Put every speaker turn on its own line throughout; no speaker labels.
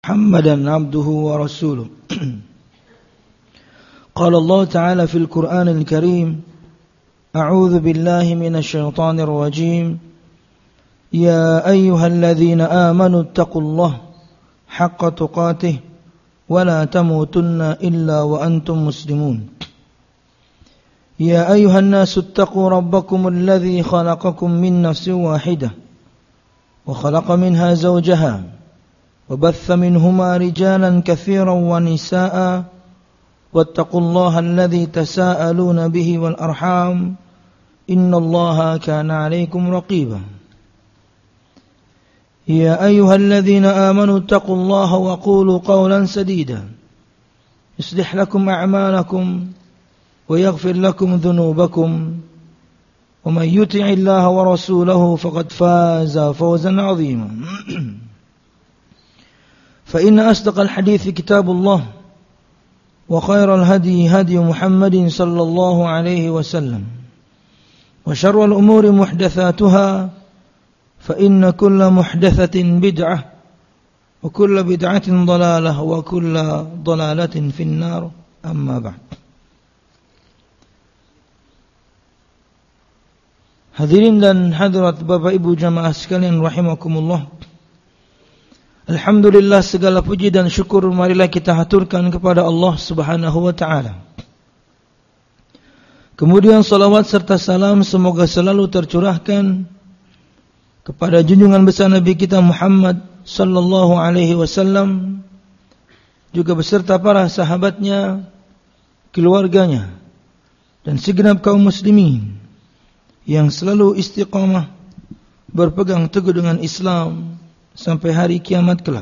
محمدا عبده ورسوله قال الله تعالى في القرآن الكريم أعوذ بالله من الشيطان الرجيم يا أيها الذين آمنوا اتقوا الله حق تقاته ولا تموتن إلا وأنتم مسلمون يا أيها الناس اتقوا ربكم الذي خلقكم من نفس واحدة وخلق منها زوجها وبث منهما رجالا كثيرا ونساء واتقوا الله الذي تساءلون به والأرحام إن الله كان عليكم رقيبا يا أيها الذين آمنوا اتقوا الله وقولوا قولا سديدا يصلح لكم أعمالكم ويغفر لكم ذنوبكم ومن يطع الله ورسوله فقد فاز فوزا عظيما فإن أصدق الحديث كتاب الله وخير الهدي هدي محمد صلى الله عليه وسلم وشر الأمور محدثاتها فإن كل محدثة بدعة وكل بدعة ضلالة وكل ضلالة في النار أما بعد. Hadirin dan hadirat Bapak Ibu jamaah sekalian rahimakumullah. Alhamdulillah, segala puji dan syukur marilah kita haturkan kepada Allah Subhanahu wa taala. Kemudian salawat serta salam semoga selalu tercurahkan kepada junjungan besar Nabi kita Muhammad sallallahu alaihi wasallam, juga beserta para sahabatnya, keluarganya, dan segenap kaum muslimin yang selalu istiqamah berpegang teguh dengan Islam sampai hari kiamat kelak.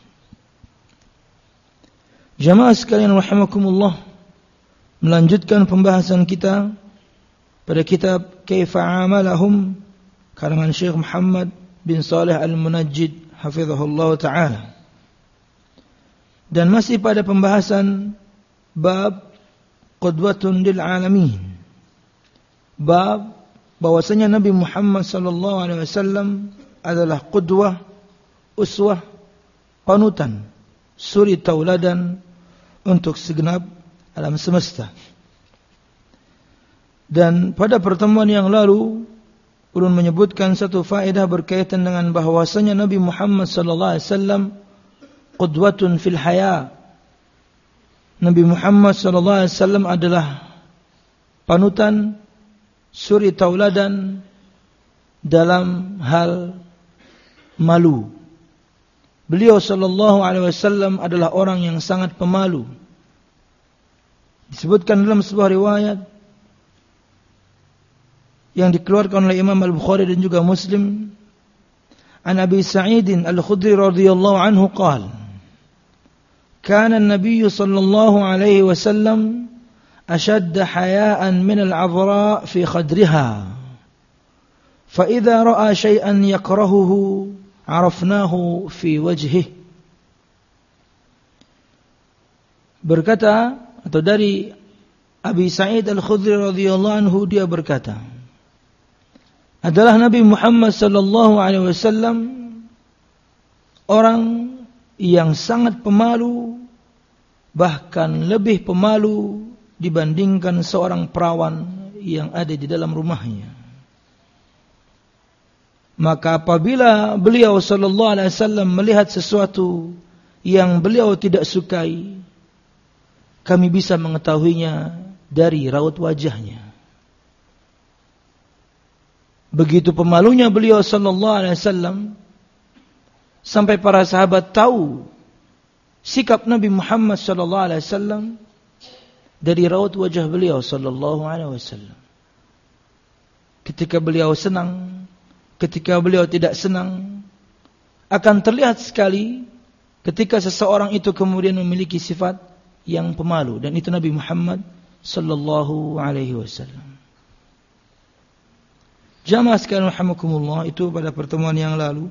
Jamaah sekalian rahimakumullah, melanjutkan pembahasan kita pada kitab Kaifa Amalahum karangan Syekh Muhammad bin Saleh Al-Munajjid hafizahullah ta'ala, dan masih pada pembahasan bab Qudwatun lil Alamin, bab bahwasanya Nabi Muhammad sallallahu alaihi wasallam adalah qudwah, uswah, panutan, suri tauladan untuk segenap alam semesta. Dan pada pertemuan yang lalu ulun menyebutkan satu faedah berkaitan dengan bahwasanya Nabi Muhammad sallallahu alaihi wasallam qudwatun fil haya. Nabi Muhammad sallallahu alaihi wasallam adalah panutan, suri tauladan dalam hal malu. Beliau sallallahu alaihi wasallam adalah orang yang sangat pemalu. Disebutkan dalam sebuah riwayat yang dikeluarkan oleh Imam Al-Bukhari dan juga Muslim, an Abi Sa'id Al-Khudri radhiyallahu anhu qala kana an-nabiy sallallahu alaihi wasallam أشد حياء من العذراء في خدرها فإذا رأى شيئا يكرهه عرفناه في وجهه. Berkata, atau dari Abi Sa'id Al-Khudri radhiyallahu anhu, dia berkata, adalah Nabi Muhammad sallallahu alaihi wasallam orang yang sangat pemalu, bahkan lebih pemalu dibandingkan seorang perawan yang ada di dalam rumahnya. Maka apabila beliau sallallahu alaihi wasallam melihat sesuatu yang beliau tidak sukai, kami bisa mengetahuinya dari raut wajahnya. Begitu pemalunya beliau sallallahu alaihi wasallam sampai para sahabat tahu sikap Nabi Muhammad sallallahu alaihi wasallam dari raut wajah beliau sallallahu alaihi wasallam. Ketika beliau senang, ketika beliau tidak senang, akan terlihat sekali ketika seseorang itu kemudian memiliki sifat yang pemalu, dan itu Nabi Muhammad sallallahu alaihi wasallam. Jamaah sekalian rahimakumullah, itu pada pertemuan yang lalu.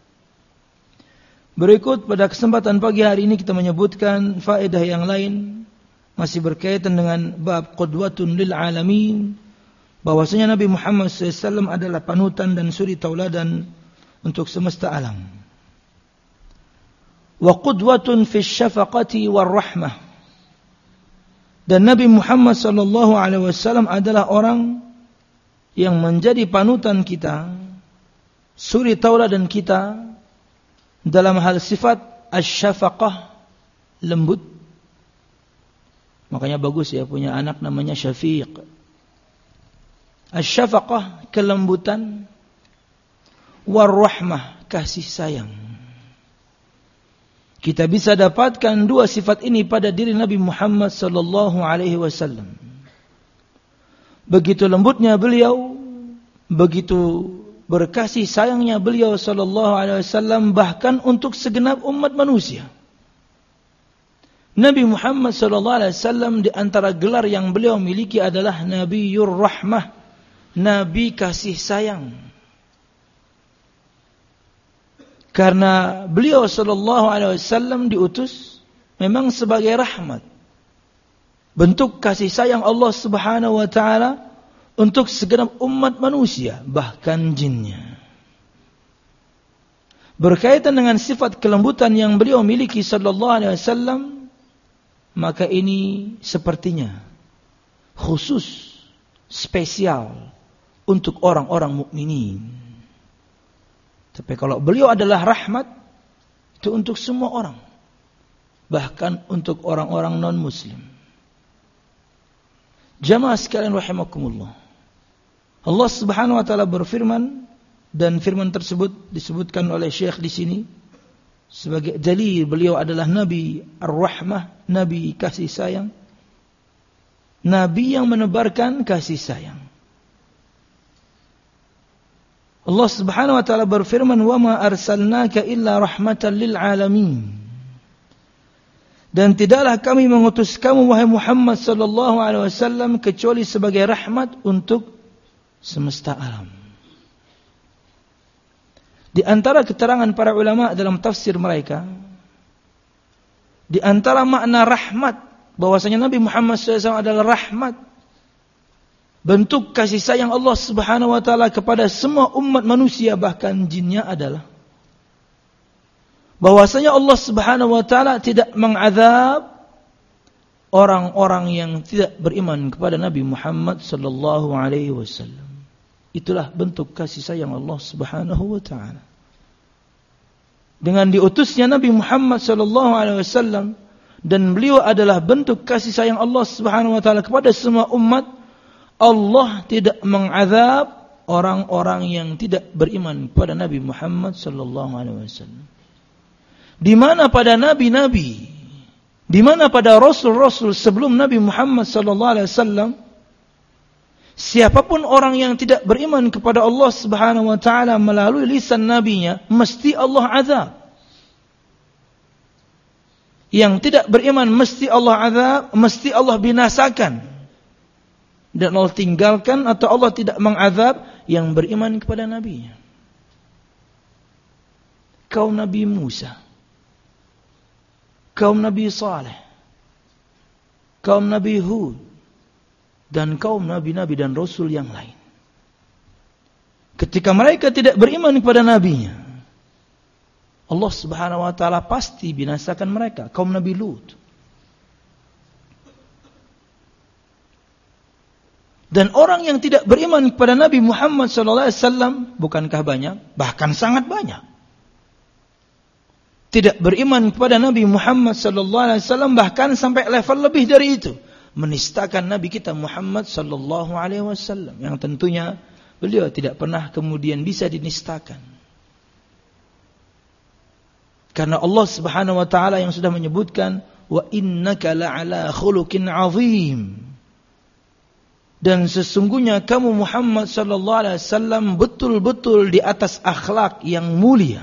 Berikut pada kesempatan pagi hari ini kita menyebutkan faedah yang lain, masih berkaitan dengan bab qudwatun lil alamin, bahwasanya Nabi Muhammad SAW adalah panutan dan suri tauladan untuk semesta alam. wa qudwatun fi syafaqati war rahmah. Dan Nabi Muhammad sallallahu alaihi wasallam adalah orang yang menjadi panutan kita, suri tauladan kita dalam hal sifat asy-syafaqah, lembut. Makanya bagus ya punya anak namanya Syafiq. Asy-syafaqah, kelembutan, war rahmah, kasih sayang. Kita bisa dapatkan dua sifat ini pada diri Nabi Muhammad sallallahu alaihi wasallam. Begitu lembutnya beliau, begitu berkasih sayangnya beliau sallallahu alaihi wasallam bahkan untuk segenap umat manusia. Nabi Muhammad sallallahu alaihi wasallam di antara gelar yang beliau miliki adalah Nabiyur Rahmah, nabi kasih sayang. Karena beliau sallallahu alaihi wasallam diutus memang sebagai rahmat. Bentuk kasih sayang Allah Subhanahu wa taala untuk segenap umat manusia, bahkan jinnya. Berkaitan dengan sifat kelembutan yang beliau miliki sallallahu alaihi wasallam, maka ini sepertinya khusus, spesial untuk orang-orang mukminin. Tapi kalau beliau adalah rahmat, itu untuk semua orang. Bahkan untuk orang-orang non-muslim. Jamaah sekalian rahimakumullah. Allah Subhanahu wa taala berfirman, dan firman tersebut disebutkan oleh Syekh di sini sebagai dalil beliau adalah Nabi Ar-Rahmah, Nabi kasih sayang. Nabi yang menebarkan kasih sayang. Allah Subhanahu wa taala berfirman, "Wa ma arsalnaka illa rahmatan lil alamin." Dan tidaklah kami mengutus kamu wahai Muhammad sallallahu alaihi wasallam kecuali sebagai rahmat untuk semesta alam. Di antara keterangan para ulama dalam tafsir mereka, di antara makna rahmat bahwasanya Nabi Muhammad SAW adalah rahmat, bentuk kasih sayang Allah Subhanahu wa taala kepada semua umat manusia bahkan jinnya adalah bahwasanya Allah Subhanahu wa taala tidak mengazab orang-orang yang tidak beriman kepada Nabi Muhammad sallallahu alaihi wasallam. Itulah bentuk kasih sayang Allah Subhanahu wa taala. Dengan diutusnya Nabi Muhammad sallallahu alaihi wasallam dan beliau adalah bentuk kasih sayang Allah Subhanahu wa taala kepada semua umat, Allah tidak mengazab orang-orang yang tidak beriman kepada Nabi Muhammad sallallahu alaihi wasallam. Di mana pada nabi-nabi, di mana pada rasul-rasul sebelum Nabi Muhammad sallallahu alaihi wasallam, siapapun orang yang tidak beriman kepada Allah Subhanahu wa taala melalui lisan nabinya, mesti Allah azab. Yang tidak beriman mesti Allah azab, mesti Allah binasakan. Dan Allah tinggalkan atau Allah tidak mengazab yang beriman kepada nabinya. Kaum Nabi Musa, kaum Nabi Saleh, kaum Nabi Hud, dan kaum nabi-nabi dan rasul yang lain. Ketika mereka tidak beriman kepada nabinya, Allah Subhanahu wa taala pasti binasakan mereka. Kaum Nabi Lut. Dan orang yang tidak beriman kepada Nabi Muhammad sallallahu alaihi wasallam, bukankah banyak? Bahkan sangat banyak. Tidak beriman kepada Nabi Muhammad sallallahu alaihi wasallam bahkan sampai level lebih dari itu, menistakan Nabi kita Muhammad sallallahu alaihi wasallam, yang tentunya beliau tidak pernah kemudian bisa dinistakan. Karena Allah Subhanahu wa taala yang sudah menyebutkan, wa innaka la'ala khuluqin 'azim. Dan sesungguhnya kamu Muhammad sallallahu alaihi wasallam betul-betul di atas akhlak yang mulia.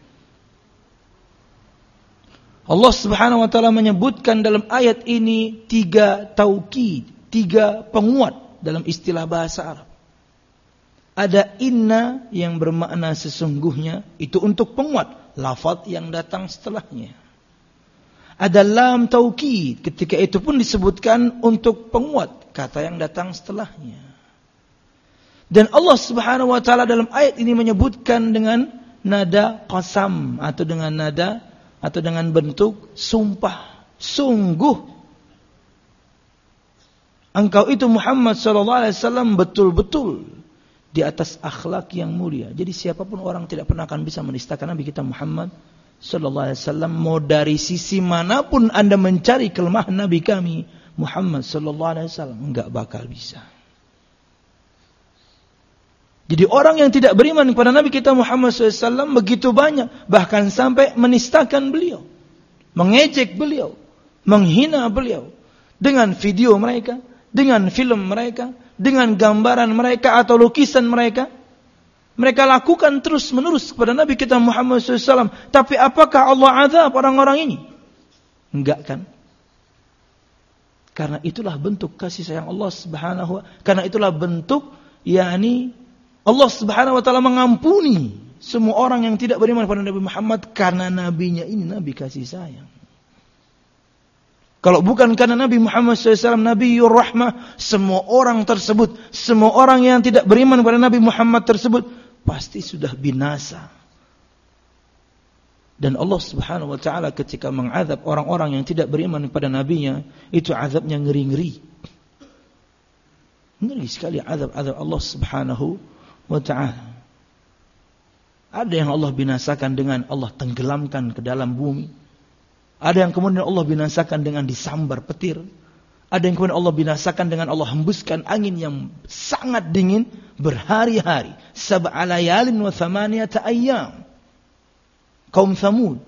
Allah Subhanahu wa taala menyebutkan dalam ayat ini 3 taukid, 3 penguat dalam istilah bahasa Arab. Ada inna yang bermakna sesungguhnya, itu untuk penguat, lafaz yang datang setelahnya. Ada lam taukid, ketika itu pun disebutkan untuk penguat kata yang datang setelahnya. Dan Allah Subhanahu wa taala dalam ayat ini menyebutkan dengan nada qasam atau dengan nada atau dengan bentuk sumpah, sungguh engkau itu Muhammad sallallahu alaihi wasallam betul-betul di atas akhlak yang mulia. Jadi siapapun orang tidak pernah akan bisa menistakan Nabi kita Muhammad sallallahu alaihi wasallam. Mau dari sisi manapun Anda mencari kelemahan Nabi kami Muhammad sallallahu alaihi wasallam, enggak bakal bisa. Jadi orang yang tidak beriman kepada Nabi kita Muhammad sallallahu alaihi wasallam begitu banyak, bahkan sampai menistakan beliau, mengejek beliau, menghina beliau dengan video mereka, dengan film mereka, dengan gambaran mereka atau lukisan mereka. Mereka lakukan terus menerus kepada Nabi kita Muhammad SAW. Tapi apakah Allah azab orang-orang ini? Enggak kan? Karena itulah bentuk kasih sayang Allah subhanahu wa ta'ala. Karena itulah bentuk Allah subhanahu wa ta'ala mengampuni semua orang yang tidak beriman kepada Nabi Muhammad. Karena nabinya ini nabi kasih sayang. Kalau bukan karena Nabi Muhammad SAW, Nabiur Rahmah, semua orang tersebut, semua orang yang tidak beriman kepada Nabi Muhammad tersebut, pasti sudah binasa. Dan Allah Subhanahu Wa Taala ketika mengazab orang-orang yang tidak beriman kepada Nabinya, itu azabnya ngeri-ngeri. Ngeri sekali azab-azab Allah Subhanahu Wa Taala. Ada yang Allah binasakan dengan Allah tenggelamkan ke dalam bumi. Ada yang kemudian Allah binasakan dengan disambar petir. Ada yang kemudian Allah binasakan dengan Allah hembuskan angin yang sangat dingin berhari-hari. 7 layalin wa 8 ayyam. Kaum Tsamud.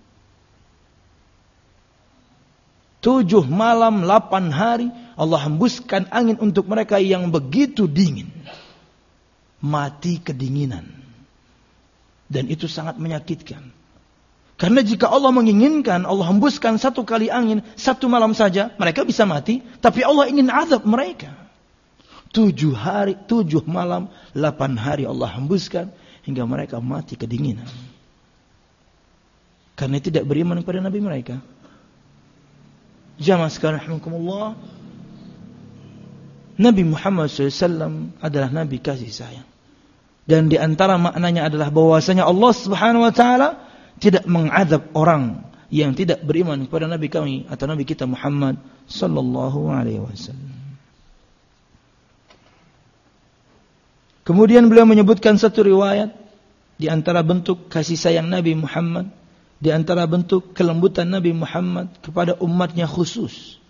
7 malam 8 hari Allah hembuskan angin untuk mereka yang begitu dingin. Mati kedinginan. Dan itu sangat menyakitkan. Karena jika Allah menginginkan, Allah hembuskan 1 kali angin, 1 malam saja, mereka bisa mati. Tapi Allah ingin azab mereka. 7 hari, 7 malam, 8 hari Allah hembuskan, hingga mereka mati kedinginan. Karena tidak beriman kepada Nabi mereka. Jamaah sekalian rahimakumullah, Nabi Muhammad SAW adalah Nabi kasih sayang. Dan di antara maknanya adalah bahwasanya Allah Subhanahu Wa Taala tidak mengazab orang yang tidak beriman kepada Nabi kami atau Nabi kita Muhammad sallallahu alaihi wasallam. Kemudian beliau menyebutkan satu riwayat di antara bentuk kasih sayang Nabi Muhammad, di antara bentuk kelembutan Nabi Muhammad kepada umatnya khusus.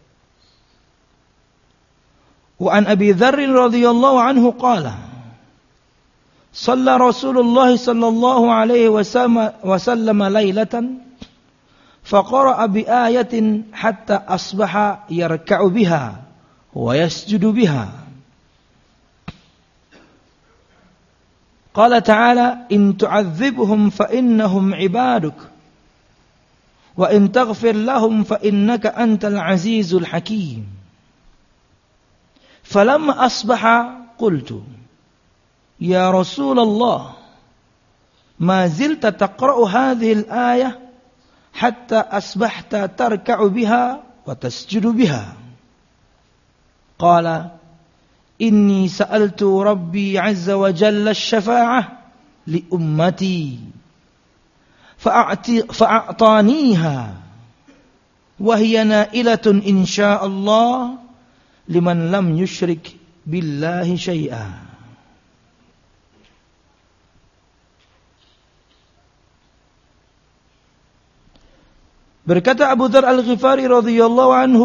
Wa an Abi Dzar radhiyallahu anhu qala صلى رسول الله صلى الله عليه وسلم ليلة فقرأ بآية حتى أصبح يركع بها ويسجد بها قال تعالى إن تعذبهم فإنهم عبادك وإن تغفر لهم فإنك أنت العزيز الحكيم فلما أصبح قلت يا رسول الله ما زلت تقرأ هذه الآية حتى أصبحت تركع بها وتسجد بها قال إني سألت ربي عز وجل الشفاعة لأمتي فأعطانيها وهي نائلة إن شاء الله لمن لم يشرك بالله شيئا. Berkata Abu Dzar Al-Ghifari radhiyallahu anhu,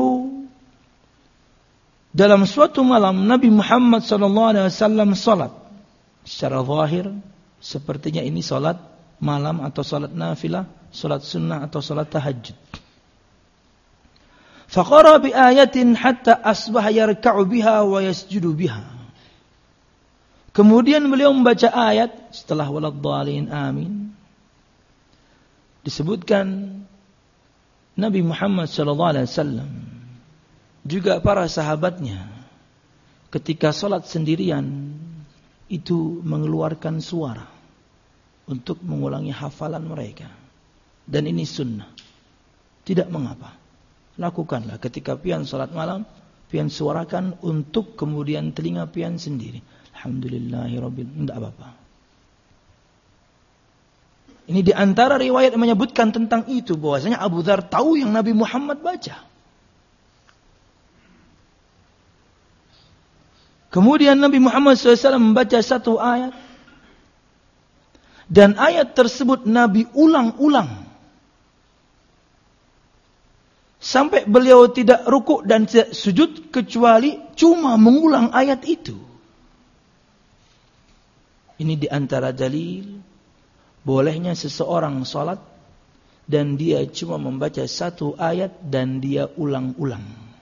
dalam suatu malam Nabi Muhammad sallallahu alaihi wasallam salat. Secara zahir sepertinya ini salat malam atau salat nafilah, salat sunnah atau salat tahajud. Faqara bi ayatin hatta asbaha yarka'u biha wa yasjudu biha. Kemudian beliau membaca ayat setelah waladhdallin amin. Disebutkan Nabi Muhammad SAW juga para sahabatnya ketika salat sendirian itu mengeluarkan suara untuk mengulangi hafalan mereka. Dan ini sunnah. Tidak mengapa. Lakukanlah ketika pian salat malam, pian suarakan untuk kemudian telinga pian sendiri. Alhamdulillahirabbil, tidak apa-apa. Ini di antara riwayat yang menyebutkan tentang itu, bahwasanya Abu Dzar tahu yang Nabi Muhammad baca. Kemudian Nabi Muhammad SAW membaca satu ayat, dan ayat tersebut Nabi ulang-ulang sampai beliau tidak rukuk dan tidak sujud kecuali cuma mengulang ayat itu. Ini di antara dalil bolehnya seseorang salat dan dia cuma membaca satu ayat dan dia ulang-ulang.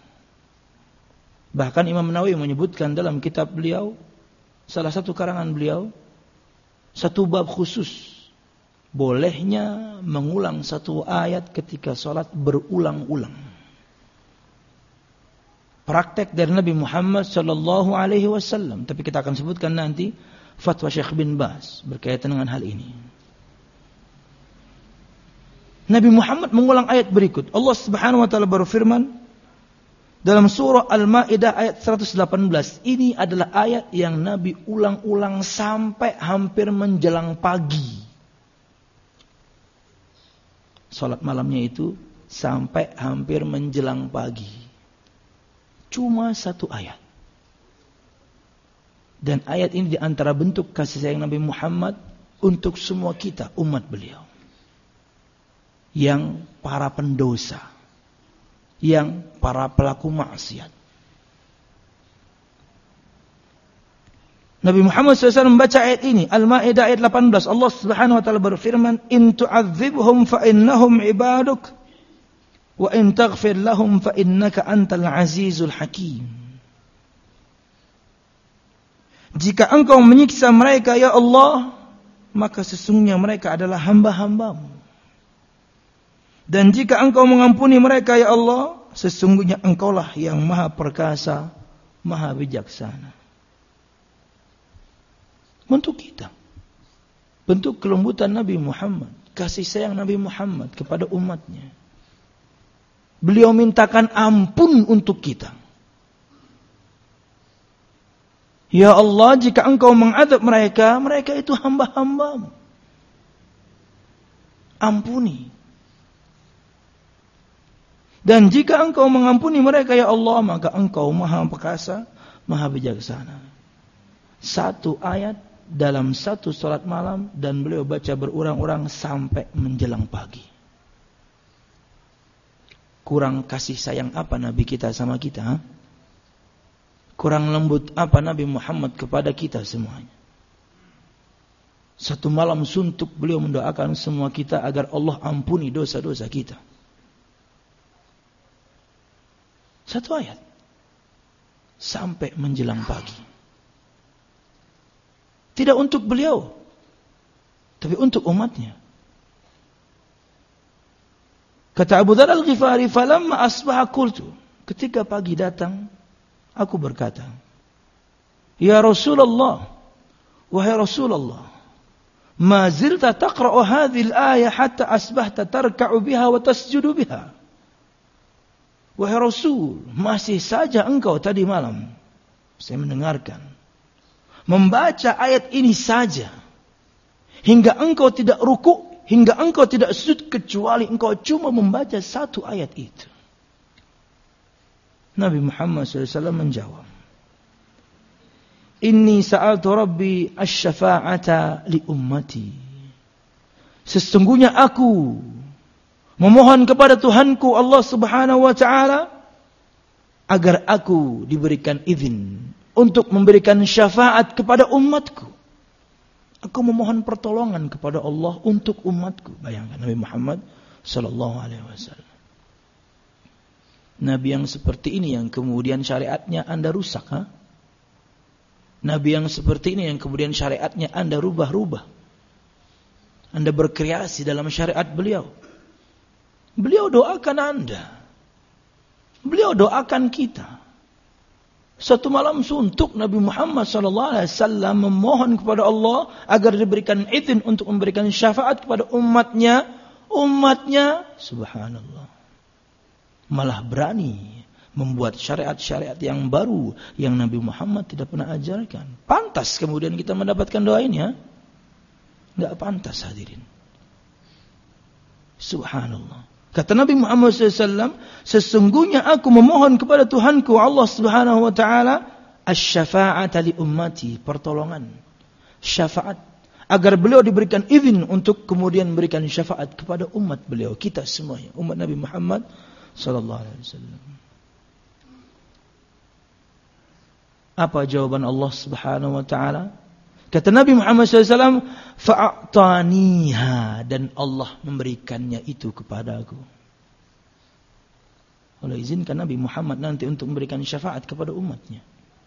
Bahkan Imam Nawawi menyebutkan dalam kitab beliau, salah satu karangan beliau, satu bab khusus bolehnya mengulang satu ayat ketika salat berulang-ulang. Praktek dari Nabi Muhammad sallallahu alaihi wasallam, tapi kita akan sebutkan nanti fatwa Syekh bin Baz berkaitan dengan hal ini. Nabi Muhammad mengulang ayat berikut. Allah Subhanahu wa taala berfirman dalam surah Al-Maidah ayat 118. Ini adalah ayat yang Nabi ulang-ulang sampai hampir menjelang pagi. Salat malamnya itu sampai hampir menjelang pagi. Cuma satu ayat. Dan ayat ini di antara bentuk kasih sayang Nabi Muhammad untuk semua kita, umat beliau. Yang para pendosa, yang para pelaku maksiat. Nabi Muhammad SAW membaca ayat ini, Al-Maidah ayat 18. Allah Subhanahu wa taala berfirman, "In tu'adzibhum fa innahum ibaduk, wa in taghfir lahum fa innaka antal azizul hakim." Jika engkau menyiksa mereka ya Allah, maka sesungguhnya mereka adalah hamba-hambamu. Dan jika engkau mengampuni mereka ya Allah, sesungguhnya engkaulah yang maha perkasa, maha bijaksana. Bentuk kita, bentuk kelembutan Nabi Muhammad, kasih sayang Nabi Muhammad kepada umatnya. Beliau mintakan ampun untuk kita. Ya Allah, jika engkau mengadab mereka, mereka itu hamba-hambamu. Ampuni. Dan jika engkau mengampuni mereka ya Allah, maka engkau maha perkasa, maha bijaksana. Satu ayat dalam satu salat malam dan beliau baca berurang-urang sampai menjelang pagi. Kurang kasih sayang apa Nabi kita sama kita? Ha? Kurang lembut apa Nabi Muhammad kepada kita semuanya? Satu malam suntuk beliau mendoakan semua kita agar Allah ampuni dosa-dosa kita. Satu ayat. Sampai menjelang pagi. Tidak untuk beliau, tapi untuk umatnya. Kata Abu Dzar Al-Ghifari, "Falamma asbaha qultu." Ketika pagi datang, aku berkata, "Ya Rasulullah, wahai Rasulullah, ma zilta taqra'u hadhihi al-ayah hatta asbahta tarka'u biha wa tasjudu biha." Wahai Rasul, masih saja engkau tadi malam, saya mendengarkan, membaca ayat ini saja, hingga engkau tidak ruku, hingga engkau tidak sujud, kecuali engkau cuma membaca satu ayat itu. Nabi Muhammad SAW menjawab, "Inni sa'altu Rabbi asy-syafa'ata li ummati." Sesungguhnya aku memohon kepada Tuhanku Allah Subhanahu wa taala agar aku diberikan izin untuk memberikan syafaat kepada umatku. Aku memohon pertolongan kepada Allah untuk umatku. Bayangkan Nabi Muhammad sallallahu alaihi wasallam. Nabi yang seperti ini yang kemudian syariatnya Anda rusak, ha? Nabi yang seperti ini yang kemudian syariatnya Anda rubah-rubah. Anda berkreasi dalam syariat beliau. Beliau doakan Anda. Beliau doakan kita. Satu malam suntuk Nabi Muhammad SAW memohon kepada Allah agar diberikan izin untuk memberikan syafaat kepada umatnya. Umatnya, subhanallah, malah berani membuat syariat-syariat yang baru yang Nabi Muhammad tidak pernah ajarkan. Pantas kemudian kita mendapatkan doa ini, ya? Enggak pantas hadirin. Subhanallah. Kata Nabi Muhammad SAW, sesungguhnya aku memohon kepada Tuhanku Allah Subhanahu wa taala asy-syafa'ata li ummati, pertolongan, syafaat, agar beliau diberikan izin untuk kemudian memberikan syafaat kepada umat beliau, kita semuanya, umat Nabi Muhammad sallallahu alaihi wasallam. Apa jawaban Allah Subhanahu wa taala? Kata Nabi Muhammad SAW, fa'ataniha, dan Allah memberikannya itu kepadaku. Allah izinkan Nabi Muhammad nanti untuk memberikan syafaat kepada umatnya.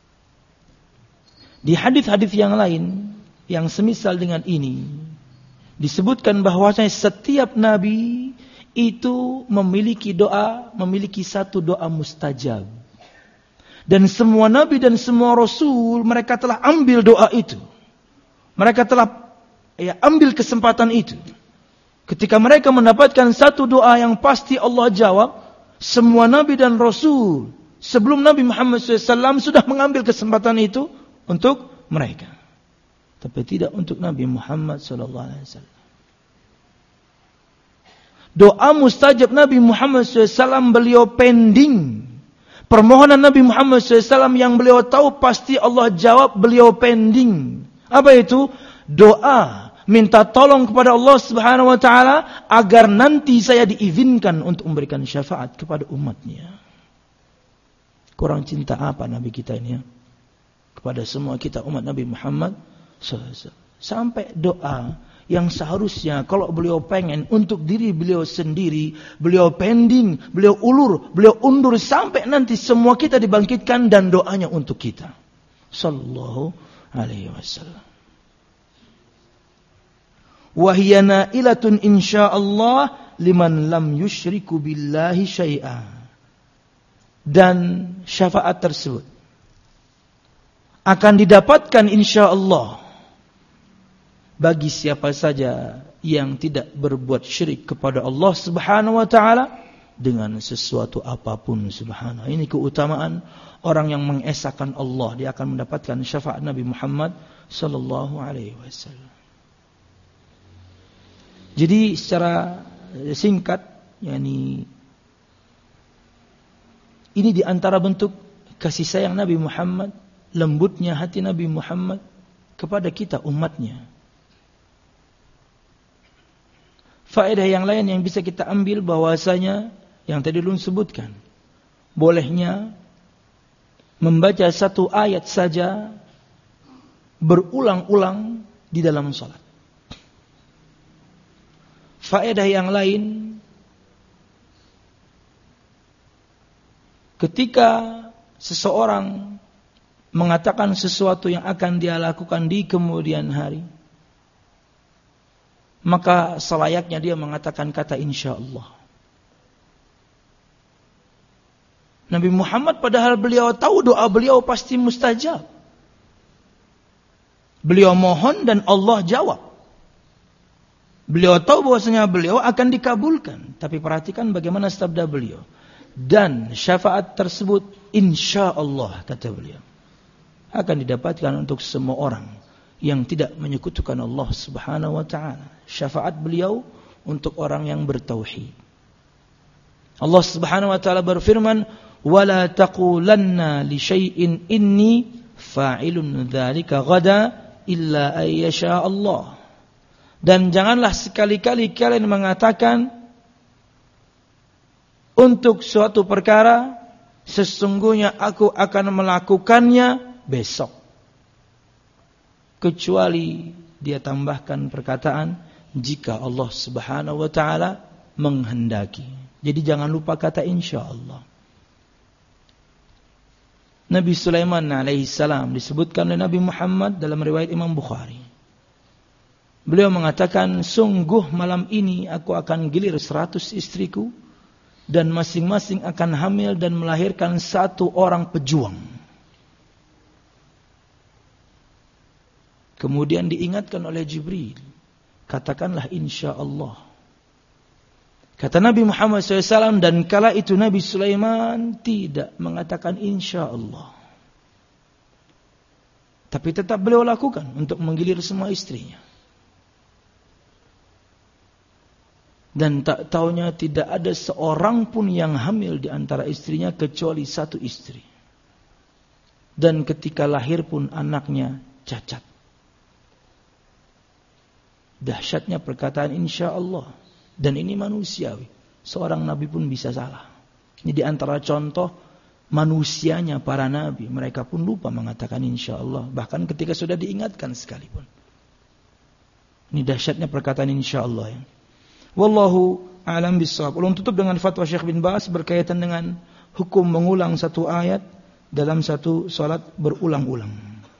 Di hadis-hadis yang lain yang semisal dengan ini disebutkan bahwasanya setiap nabi itu memiliki doa, memiliki satu doa mustajab. Dan semua nabi dan semua rasul mereka telah ambil doa itu. Mereka telah ambil kesempatan itu. Ketika mereka mendapatkan satu doa yang pasti Allah jawab, semua nabi dan rasul sebelum Nabi Muhammad SAW sudah mengambil kesempatan itu untuk mereka. Tapi tidak untuk Nabi Muhammad SAW. Doa mustajab Nabi Muhammad SAW beliau pending. Permohonan Nabi Muhammad SAW yang beliau tahu pasti Allah jawab, beliau pending. Apa itu? Doa, minta tolong kepada Allah Subhanahu wa taala agar nanti saya diizinkan untuk memberikan syafaat kepada umatnya. Kurang cinta apa Nabi kita ini ya? Kepada semua kita umat Nabi Muhammad SAW. Sampai doa yang seharusnya kalau beliau pengen untuk diri beliau sendiri, beliau pending, beliau ulur, beliau undur sampai nanti semua kita dibangkitkan dan doanya untuk kita. Sallallahu alaihi wasallam. Wa hiya na'ilatun insyaallah liman lam yusyriku billahi syai'a. Dan syafaat tersebut akan didapatkan insyaallah bagi siapa saja yang tidak berbuat syirik kepada Allah Subhanahu wa taala dengan sesuatu apapun. Subhanallah. Ini keutamaan orang yang mengesahkan Allah, dia akan mendapatkan syafaat Nabi Muhammad sallallahu alaihi wasallam. Jadi secara singkat, ini di antara bentuk kasih sayang Nabi Muhammad, lembutnya hati Nabi Muhammad kepada kita umatnya. Faedah yang lain yang bisa kita ambil bahwasanya yang tadi belum sebutkan, bolehnya membaca satu ayat saja berulang-ulang di dalam salat. Faedah yang lain, ketika seseorang mengatakan sesuatu yang akan dia lakukan di kemudian hari, maka selayaknya dia mengatakan kata insyaallah. Nabi Muhammad padahal beliau tahu doa beliau pasti mustajab. Beliau mohon dan Allah jawab. Beliau tahu bahwasanya beliau akan dikabulkan. Tapi perhatikan bagaimana sabda beliau. Dan syafaat tersebut insyaallah, kata beliau, akan didapatkan untuk semua orang yang tidak menyekutukan Allah Subhanahu wa taala. Syafaat beliau untuk orang yang bertauhid. Allah Subhanahu wa taala berfirman, "Wala taqulanna li syai'in inni fa'ilun dzalika ghada illa ay yasha Allah." Dan janganlah sekali-kali kalian mengatakan untuk suatu perkara, sesungguhnya aku akan melakukannya besok. Kecuali dia tambahkan perkataan, jika Allah Subhanahu wa taala menghendaki. Jadi jangan lupa kata insyaallah. Nabi Sulaiman alaihissalam disebutkan oleh Nabi Muhammad dalam riwayat Imam Bukhari. Beliau mengatakan, sungguh malam ini aku akan gilir 100 istriku dan masing-masing akan hamil dan melahirkan 1 orang pejuang. Kemudian diingatkan oleh Jibril, katakanlah insyaallah. Kata Nabi Muhammad SAW, dan kala itu Nabi Sulaiman tidak mengatakan insyaallah. Tapi tetap beliau lakukan untuk menggilir semua istrinya. Dan tak taunya tidak ada seorang pun yang hamil di antara istrinya kecuali satu istri. Dan ketika lahir pun anaknya cacat. Dahsyatnya perkataan insya Allah. Dan ini manusiawi. Seorang nabi pun bisa salah. Ini di antara contoh manusianya para nabi. Mereka pun lupa mengatakan insya Allah. Bahkan ketika sudah diingatkan sekalipun. Ini dahsyatnya perkataan insya Allah ya. Wallahu a'lam bishawab. Ulun tutup dengan fatwa Syekh bin Baz berkaitan dengan hukum mengulang satu ayat dalam satu salat berulang-ulang.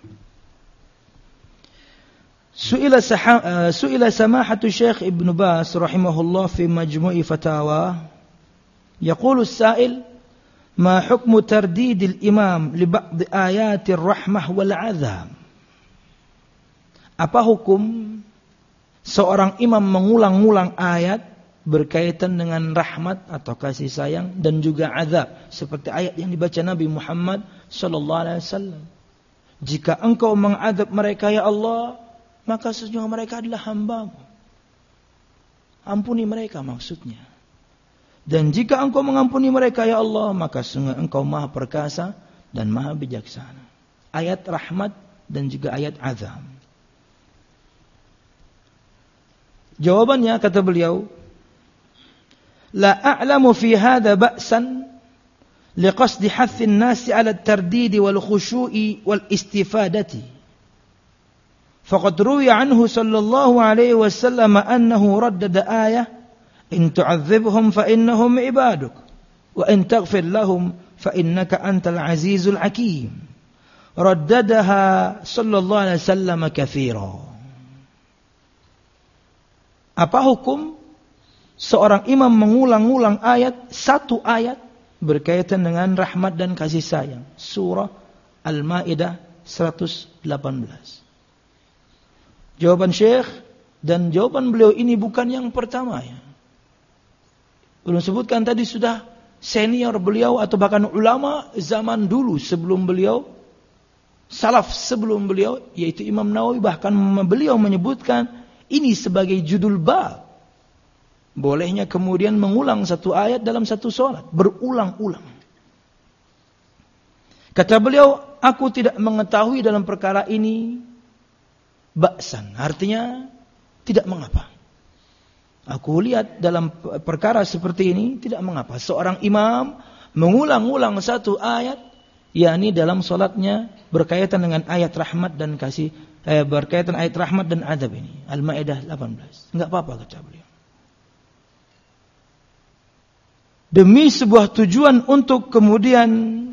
Su'ila samahatu Syekh Ibn Baz rahimahullah fi majmu'i fatawa. Yaqulu as-sa'il ma hukmu tardidil imam li ba'd ayatir rahmah wal 'adzab. Apa hukum seorang imam mengulang-ulang ayat berkaitan dengan rahmat atau kasih sayang dan juga azab seperti ayat yang dibaca Nabi Muhammad sallallahu alaihi wasallam. Jika engkau mengadab mereka ya Allah, maka sesungguhnya mereka adalah hamba-Mu. Ampuni mereka maksudnya. Dan jika engkau mengampuni mereka ya Allah, maka sesungguhnya engkau Maha perkasa dan Maha bijaksana. Ayat rahmat dan juga ayat azab. Jawabannya kata beliau, la a'lamu fi hadha ba'san liqasdi hathi an-nas 'ala at-tardid wal khushu'i wal istifadati. Faqad ruwiya anhu sallallahu alaihi wasallam annahu raddada ayah in tu'adzibhum fa innahum ibaduk wa in taghfir lahum fa innaka antal azizul hakim. Raddadaha sallallahu alaihi wasallam katsiran. Apa hukum seorang imam mengulang-ulang ayat, satu ayat berkaitan dengan rahmat dan kasih sayang? Surah Al-Ma'idah 118. Jawaban Syekh dan jawaban beliau ini bukan yang pertama ya. Belum sebutkan tadi sudah senior beliau atau bahkan ulama zaman dulu sebelum beliau, salaf sebelum beliau, yaitu Imam Nawawi, bahkan beliau menyebutkan ini sebagai judul bab. Bolehnya kemudian mengulang satu ayat dalam satu solat. Berulang-ulang. Kata beliau, aku tidak mengetahui dalam perkara ini ba'san. Artinya, tidak mengapa. Aku lihat dalam perkara seperti ini, tidak mengapa. Seorang imam mengulang-ulang satu ayat, yakni dalam solatnya berkaitan dengan ayat rahmat dan kasih berkaitan ayat rahmat dan adab ini. Al-Ma'idah 18. Enggak apa-apa kata beliau. Demi sebuah tujuan untuk kemudian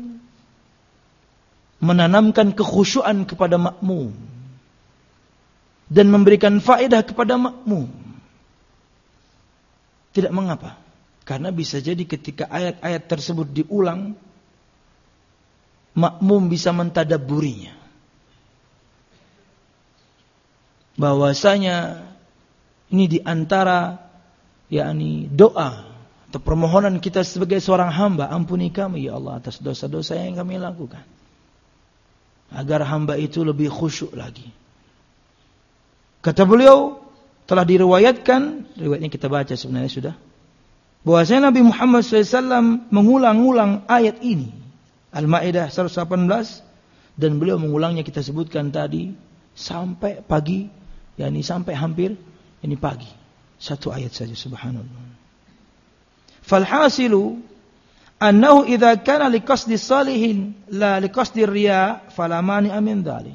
menanamkan kekhusyuan kepada makmum dan memberikan faedah kepada makmum. Tidak mengapa. Karena bisa jadi ketika ayat-ayat tersebut diulang, makmum bisa mentadabburinya. Bahwasanya ini di antara yakni doa atau permohonan kita sebagai seorang hamba, ampuni kami ya Allah atas dosa-dosa yang kami lakukan, agar hamba itu lebih khusyuk lagi. Kata beliau, telah diriwayatkan, riwayatnya kita baca sebenarnya sudah, bahwasanya Nabi Muhammad SAW mengulang-ulang ayat ini, Al-Ma'idah 118, dan beliau mengulangnya kita sebutkan tadi sampai pagi. Yani sampai hampir ini pagi. Satu ayat saja, subhanallah. Falhasilu annahu idza kana liqasdi salihin la liqasdi riya fala mani'a min dzalik.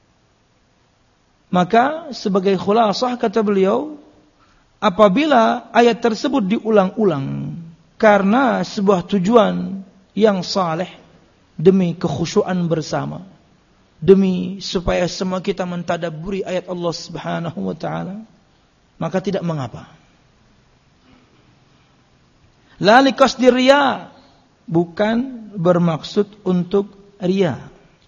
Maka sebagai khulasah kata beliau, apabila ayat tersebut diulang-ulang karena sebuah tujuan yang saleh demi kekhusyuan bersama, demi supaya semua kita mentadabburi ayat Allah Subhanahu wa taala, maka tidak mengapa. La liqasdi riya, bukan bermaksud untuk riya.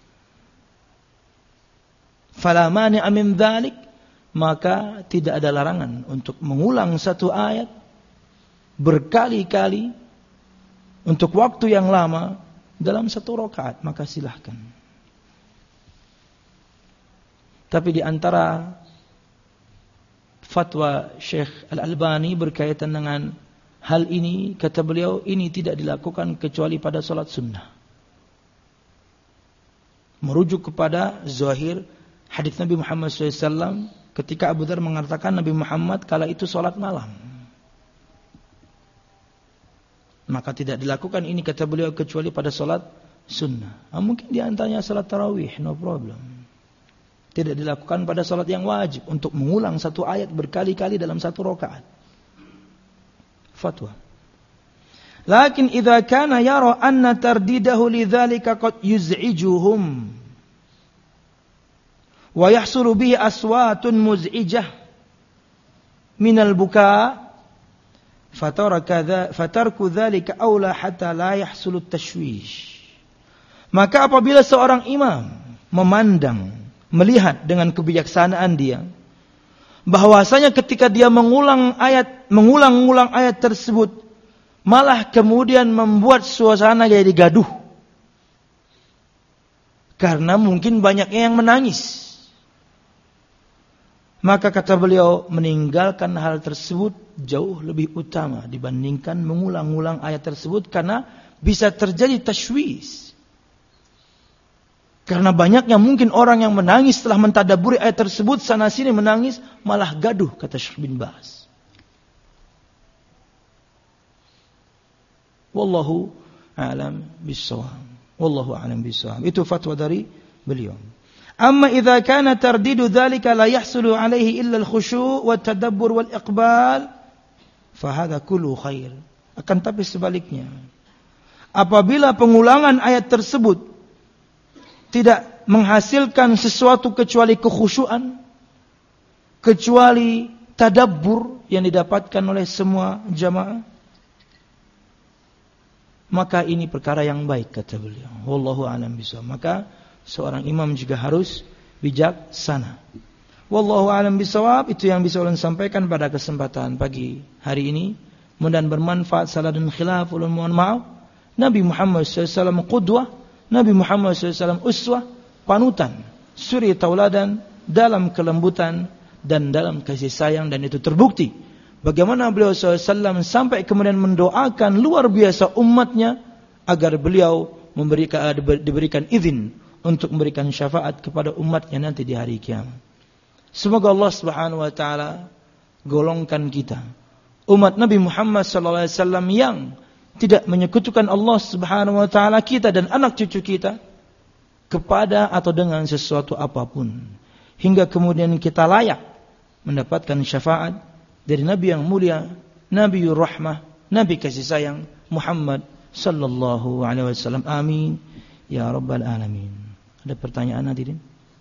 Fala mani'a min dzalik, maka tidak ada larangan untuk mengulang satu ayat berkali-kali untuk waktu yang lama dalam satu rakaat, maka silahkan. Tapi di antara fatwa Syekh Al-Albani berkaitan dengan hal ini, kata beliau, ini tidak dilakukan kecuali pada salat sunnah. Merujuk kepada zahir hadis Nabi Muhammad SAW ketika Abu Dzar mengatakan Nabi Muhammad kala itu salat malam. Maka tidak dilakukan ini, kata beliau, kecuali pada salat sunnah. Mungkin di antaranya salat tarawih, no problem. Tidak dilakukan pada salat yang wajib untuk mengulang satu ayat berkali-kali dalam satu rakaat. Fatwa. Lakin idza kana yara anna tardidahu lidzalika qad yuz'ijuhum wa yahsulu bihi aswatun muz'ijah minal buka fatarku dzalika aula hatta la yahsulu tashwish. Maka apabila seorang imam memandang, melihat dengan kebijaksanaan dia bahwasanya ketika dia mengulang ayat tersebut malah kemudian membuat suasana jadi gaduh karena mungkin banyaknya yang menangis, maka kata beliau meninggalkan hal tersebut jauh lebih utama dibandingkan mengulang-ulang ayat tersebut, karena bisa terjadi tashwis. Karena banyaknya mungkin orang yang menangis setelah mentadabburi ayat tersebut, sana sini menangis, malah gaduh, kata Syekh bin Baz. Wallahu a'lam bissawab. Wallahu a'lam bissawab. Itu fatwa dari beliau. Amma idza kana tardidu dzalika la yahsulu alaihi illa al-khusyu' wa tadabbur wal iqbal, fa hadha kullu khair. Akan tapi sebaliknya, apabila pengulangan ayat tersebut tidak menghasilkan sesuatu kecuali kekhusyuan, kecuali tadabbur yang didapatkan oleh semua jamaah, maka ini perkara yang baik, kata beliau. Wallahu a'lam bishawab. Maka seorang imam juga harus bijaksana. Wallahu a'lam bishawab. Itu yang bisa ulun sampaikan pada kesempatan pagi hari ini. Mudah-mudahan bermanfaat. Salah dan khilaf ulun mohon maaf. Nabi Muhammad SAW qudwah, Nabi Muhammad SAW uswah, panutan, suri tauladan dalam kelembutan dan dalam kasih sayang, dan itu terbukti bagaimana beliau SAW sampai kemudian mendoakan luar biasa umatnya agar beliau diberikan izin untuk memberikan syafaat kepada umatnya nanti di hari kiamat. Semoga Allah Subhanahu wa taala golongkan kita umat Nabi Muhammad SAW yang tidak menyekutukan Allah Subhanahu wa taala, kita dan anak cucu kita kepada atau dengan sesuatu apapun, hingga kemudian kita layak mendapatkan syafaat dari Nabi yang mulia, Nabiur Rahmah, Nabi kasih sayang Muhammad sallallahu alaihi wasallam. Amin ya rabbal alamin. Ada pertanyaan hadirin?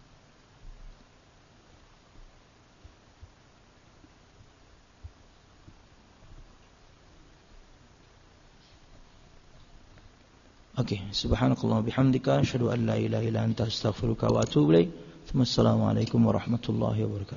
Oke, subhanakallah bihamdika asyhadu an la ilaha illa anta astaghfiruka wa atubu ilaik. Wassalamualaikum warahmatullahi wabarakatuh.